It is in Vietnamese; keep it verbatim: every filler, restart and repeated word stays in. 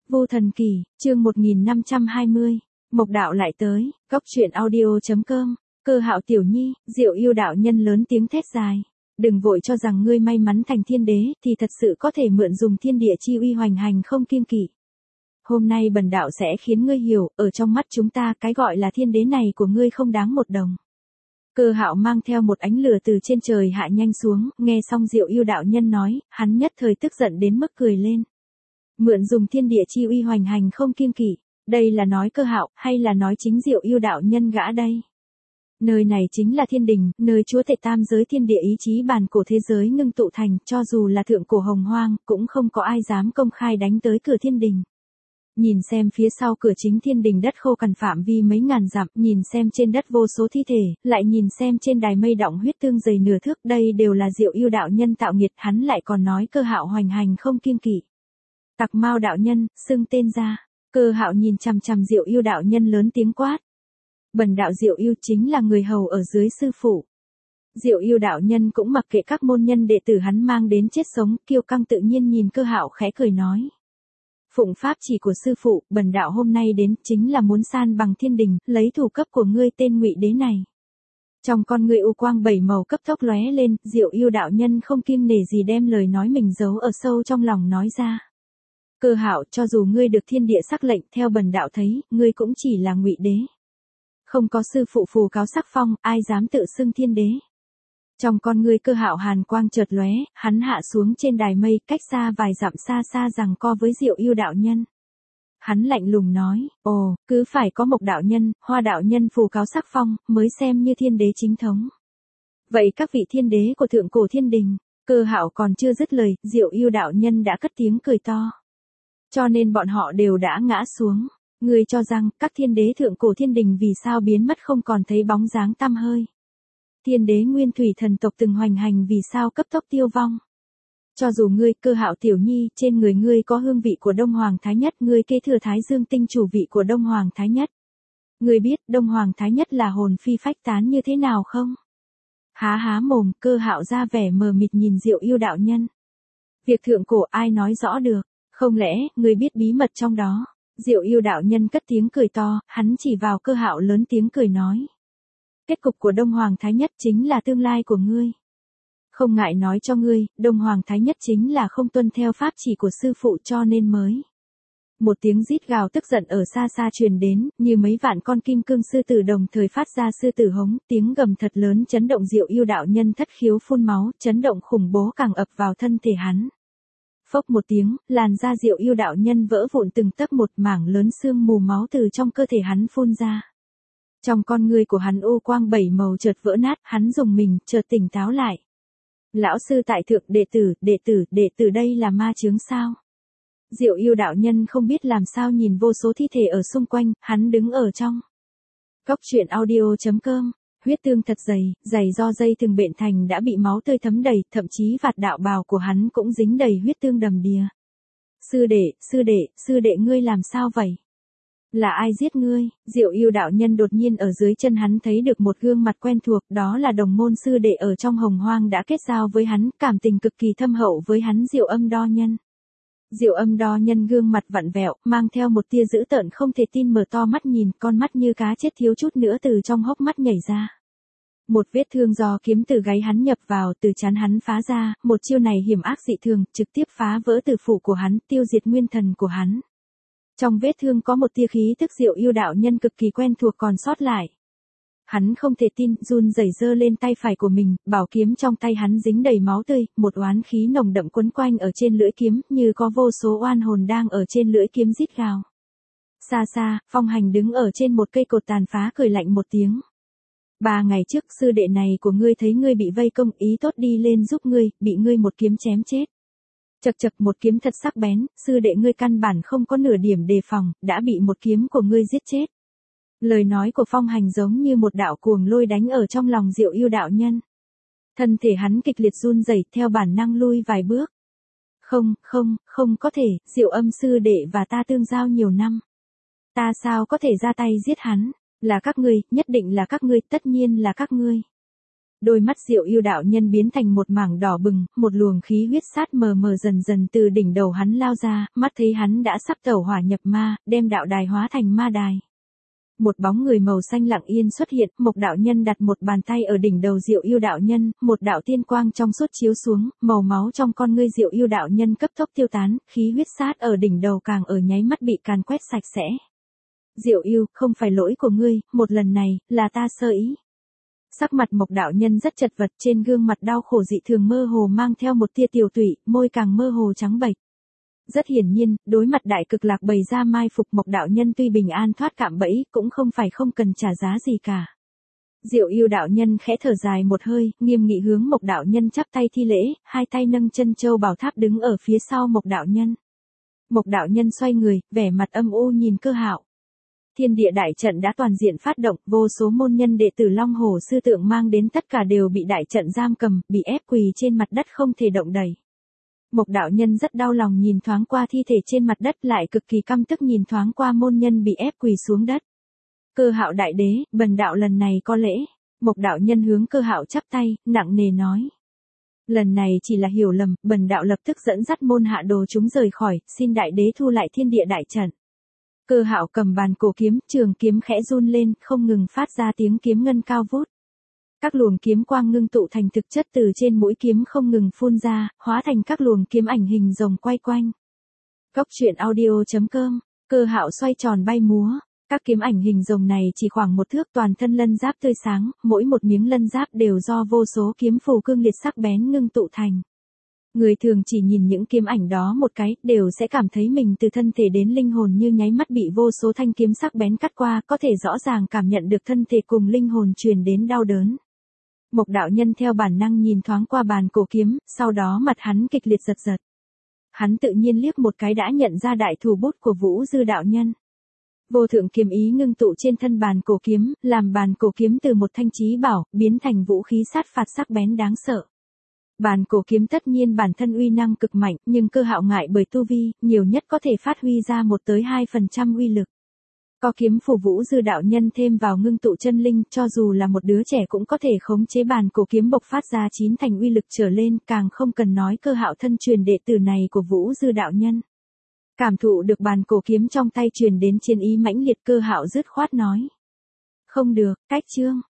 Vô Thần Kỳ, chương một nghìn năm trăm hai mươi. Mộc đạo lại tới, góc truyện audio chấm com. Cơ Hạo tiểu nhi, Diệu Yêu đạo nhân lớn tiếng thét dài. Đừng vội cho rằng ngươi may mắn thành thiên đế, thì thật sự có thể mượn dùng thiên địa chi uy hoành hành không kiêng kỵ. Hôm nay bần đạo sẽ khiến ngươi hiểu, ở trong mắt chúng ta cái gọi là thiên đế này của ngươi không đáng một đồng. Cơ Hạo mang theo một ánh lửa từ trên trời hạ nhanh xuống, nghe xong Diệu Yêu đạo nhân nói, hắn nhất thời tức giận đến mức cười lên. Mượn dùng thiên địa chi uy hoành hành không kiêng kỵ, đây là nói Cơ Hạo hay là nói chính Diệu Yêu đạo nhân gã đây? Nơi này chính là thiên đình, nơi chúa tể tam giới thiên địa ý chí bản cổ thế giới ngưng tụ thành, cho dù là thượng cổ hồng hoang, cũng không có ai dám công khai đánh tới cửa thiên đình. Nhìn xem phía sau cửa chính thiên đình đất khô cằn phạm vi mấy ngàn dặm, nhìn xem trên đất vô số thi thể, lại nhìn xem trên đài mây đọng huyết tương dày nửa thước, đây đều là Diệu Yêu đạo nhân tạo nghiệt, hắn lại còn nói Cơ Hạo hoành hành không kiêng kỵ. Tặc Mao đạo nhân, xưng tên ra. Cơ Hạo nhìn chằm chằm Diệu Yêu đạo nhân lớn tiếng quát. Bần đạo Diệu Yêu chính là người hầu ở dưới sư phụ. Diệu Yêu đạo nhân cũng mặc kệ các môn nhân đệ tử hắn mang đến chết sống, kiêu căng tự nhiên nhìn Cơ Hạo khẽ cười nói. Phụng pháp chỉ của sư phụ, bần đạo hôm nay đến chính là muốn san bằng thiên đình, lấy thủ cấp của ngươi tên Ngụy Đế này. Trong con ngươi u quang bảy màu cấp tốc lóe lên, Diệu Yêu đạo nhân không kiêng nể gì đem lời nói mình giấu ở sâu trong lòng nói ra. Cơ Hạo, cho dù ngươi được thiên địa sắc lệnh, theo bần đạo thấy, ngươi cũng chỉ là Ngụy Đế. Không có sư phụ phù cáo sắc phong, ai dám tự xưng thiên đế. Trong con ngươi Cơ Hạo hàn quang chợt lóe, hắn hạ xuống trên đài mây, cách xa vài dặm xa xa rằng co với Diệu Yêu đạo nhân. Hắn lạnh lùng nói, ồ, cứ phải có Mộc đạo nhân, Hoa đạo nhân phù cáo sắc phong, mới xem như thiên đế chính thống. Vậy các vị thiên đế của thượng cổ thiên đình? Cơ Hạo còn chưa dứt lời, Diệu Yêu đạo nhân đã cất tiếng cười to. Cho nên bọn họ đều đã ngã xuống. Ngươi cho rằng, các thiên đế thượng cổ thiên đình vì sao biến mất không còn thấy bóng dáng tăm hơi. Thiên đế nguyên thủy thần tộc từng hoành hành vì sao cấp tốc tiêu vong. Cho dù ngươi, Cơ Hạo tiểu nhi, trên người ngươi có hương vị của Đông Hoàng Thái Nhất, ngươi kế thừa Thái Dương tinh chủ vị của Đông Hoàng Thái Nhất. Ngươi biết Đông Hoàng Thái Nhất là hồn phi phách tán như thế nào không? Há há mồm, Cơ Hạo ra vẻ mờ mịt nhìn Diệu Yêu đạo nhân. Việc thượng cổ ai nói rõ được, không lẽ, ngươi biết bí mật trong đó? Diệu Yêu đạo nhân cất tiếng cười to, hắn chỉ vào Cơ Hạo lớn tiếng cười nói. Kết cục của Đông Hoàng Thái Nhất chính là tương lai của ngươi. Không ngại nói cho ngươi, Đông Hoàng Thái Nhất chính là không tuân theo pháp chỉ của sư phụ cho nên mới. Một tiếng rít gào tức giận ở xa xa truyền đến, như mấy vạn con kim cương sư tử đồng thời phát ra sư tử hống, tiếng gầm thật lớn chấn động Diệu Yêu đạo nhân thất khiếu phun máu, chấn động khủng bố càng ập vào thân thể hắn. Phốc một tiếng, làn da Diệu Yêu đạo nhân vỡ vụn từng tấc, một mảng lớn xương mù máu từ trong cơ thể hắn phun ra. Trong con ngươi của hắn u quang bảy màu chợt vỡ nát, hắn dùng mình, chợt tỉnh táo lại. Lão sư tại thượng, đệ tử, đệ tử, đệ tử đây là ma chướng sao? Diệu Yêu đạo nhân không biết làm sao nhìn vô số thi thể ở xung quanh, hắn đứng ở trong. Góc truyện audio chấm com. Huyết tương thật dày, dày do dây thừng bện thành đã bị máu tươi thấm đầy, thậm chí vạt đạo bào của hắn cũng dính đầy huyết tương đầm đìa. Sư đệ, sư đệ, sư đệ ngươi làm sao vậy? Là ai giết ngươi? Diệu Yêu đạo nhân đột nhiên ở dưới chân hắn thấy được một gương mặt quen thuộc, đó là đồng môn sư đệ ở trong hồng hoang đã kết giao với hắn, cảm tình cực kỳ thâm hậu với hắn, Diệu Âm Đo Nhân. Diệu Âm Đo Nhân gương mặt vặn vẹo, mang theo một tia dữ tợn không thể tin, mở to mắt nhìn, con mắt như cá chết thiếu chút nữa từ trong hốc mắt nhảy ra. Một vết thương do kiếm từ gáy hắn nhập vào, từ trán hắn phá ra, một chiêu này hiểm ác dị thường, trực tiếp phá vỡ tử phủ của hắn, tiêu diệt nguyên thần của hắn. Trong vết thương có một tia khí tức Diệu Yêu đạo nhân cực kỳ quen thuộc còn sót lại. Hắn không thể tin, run rẩy giơ lên tay phải của mình, bảo kiếm trong tay hắn dính đầy máu tươi, một oán khí nồng đậm quấn quanh ở trên lưỡi kiếm, như có vô số oan hồn đang ở trên lưỡi kiếm rít gào. Xa xa, Phong Hành đứng ở trên một cây cột tàn phá cười lạnh một tiếng. Ba ngày trước, sư đệ này của ngươi thấy ngươi bị vây công, ý tốt đi lên giúp ngươi, bị ngươi một kiếm chém chết. Chậc chậc, một kiếm thật sắc bén, sư đệ ngươi căn bản không có nửa điểm đề phòng, đã bị một kiếm của ngươi giết chết. Lời nói của Phong Hành giống như một đạo cuồng lôi đánh ở trong lòng Diệu Yêu đạo nhân. Thân thể hắn kịch liệt run rẩy, theo bản năng lui vài bước. Không, không, không có thể, Diệu Âm sư đệ và ta tương giao nhiều năm. Ta sao có thể ra tay giết hắn? Là các ngươi, nhất định là các ngươi, tất nhiên là các ngươi. Đôi mắt Diệu Yêu đạo nhân biến thành một mảng đỏ bừng, một luồng khí huyết sát mờ mờ dần dần từ đỉnh đầu hắn lao ra, mắt thấy hắn đã sắp tẩu hỏa nhập ma, đem đạo đài hóa thành ma đài. Một bóng người màu xanh lặng yên xuất hiện, Mộc đạo nhân đặt một bàn tay ở đỉnh đầu Diệu Yêu đạo nhân, một đạo tiên quang trong suốt chiếu xuống, màu máu trong con ngươi Diệu Yêu đạo nhân cấp tốc tiêu tán, khí huyết sát ở đỉnh đầu càng ở nháy mắt bị càn quét sạch sẽ. Diệu Yêu, không phải lỗi của ngươi, một lần này, là ta sơ ý. Sắc mặt Mộc đạo nhân rất chật vật, trên gương mặt đau khổ dị thường mơ hồ mang theo một tia tiểu tụy, môi càng mơ hồ trắng bệch. Rất hiển nhiên, đối mặt đại cực lạc bày ra mai phục, Mộc đạo nhân tuy bình an thoát cạm bẫy, cũng không phải không cần trả giá gì cả. Diệu Yêu đạo nhân khẽ thở dài một hơi, nghiêm nghị hướng Mộc đạo nhân chắp tay thi lễ, hai tay nâng chân châu bảo tháp đứng ở phía sau Mộc đạo nhân. Mộc đạo nhân xoay người, vẻ mặt âm u nhìn Cơ Hạo. Thiên địa đại trận đã toàn diện phát động, vô số môn nhân đệ tử Long Hổ sư tượng mang đến tất cả đều bị đại trận giam cầm, bị ép quỳ trên mặt đất không thể động đậy. Mộc đạo nhân rất đau lòng nhìn thoáng qua thi thể trên mặt đất, lại cực kỳ căm tức nhìn thoáng qua môn nhân bị ép quỳ xuống đất. Cơ Hạo đại đế, bần đạo lần này có lễ. Mộc đạo nhân hướng Cơ Hạo chắp tay, nặng nề nói. Lần này chỉ là hiểu lầm, bần đạo lập tức dẫn dắt môn hạ đồ chúng rời khỏi, xin đại đế thu lại thiên địa đại trận. Cơ Hạo cầm bàn cổ kiếm, trường kiếm khẽ run lên, không ngừng phát ra tiếng kiếm ngân cao vút. Các luồng kiếm quang ngưng tụ thành thực chất từ trên mũi kiếm không ngừng phun ra, hóa thành các luồng kiếm ảnh hình rồng quay quanh. Cốc truyện audio chấm com, Cơ Hạo xoay tròn bay múa, các kiếm ảnh hình rồng này chỉ khoảng một thước, toàn thân lân giáp tươi sáng, mỗi một miếng lân giáp đều do vô số kiếm phù cương liệt sắc bén ngưng tụ thành. Người thường chỉ nhìn những kiếm ảnh đó một cái, đều sẽ cảm thấy mình từ thân thể đến linh hồn như nháy mắt bị vô số thanh kiếm sắc bén cắt qua, có thể rõ ràng cảm nhận được thân thể cùng linh hồn truyền đến đau đớn. Mộc đạo nhân theo bản năng nhìn thoáng qua bàn cổ kiếm, sau đó mặt hắn kịch liệt giật giật. Hắn tự nhiên liếc một cái đã nhận ra đại thủ bút của Vũ Dư đạo nhân. Vô thượng kiếm ý ngưng tụ trên thân bàn cổ kiếm, làm bàn cổ kiếm từ một thanh chí bảo, biến thành vũ khí sát phạt sắc bén đáng sợ. Bàn cổ kiếm tất nhiên bản thân uy năng cực mạnh, nhưng Cơ Hạo ngại bởi tu vi, nhiều nhất có thể phát huy ra một tới hai phần trăm uy lực. Có kiếm phù Vũ Dư đạo nhân thêm vào ngưng tụ chân linh, cho dù là một đứa trẻ cũng có thể khống chế bàn cổ kiếm bộc phát ra chín thành uy lực trở lên, càng không cần nói Cơ Hạo thân truyền đệ tử này của Vũ Dư đạo nhân. Cảm thụ được bàn cổ kiếm trong tay truyền đến chiến ý mãnh liệt, Cơ Hạo dứt khoát nói. Không được, cách chương.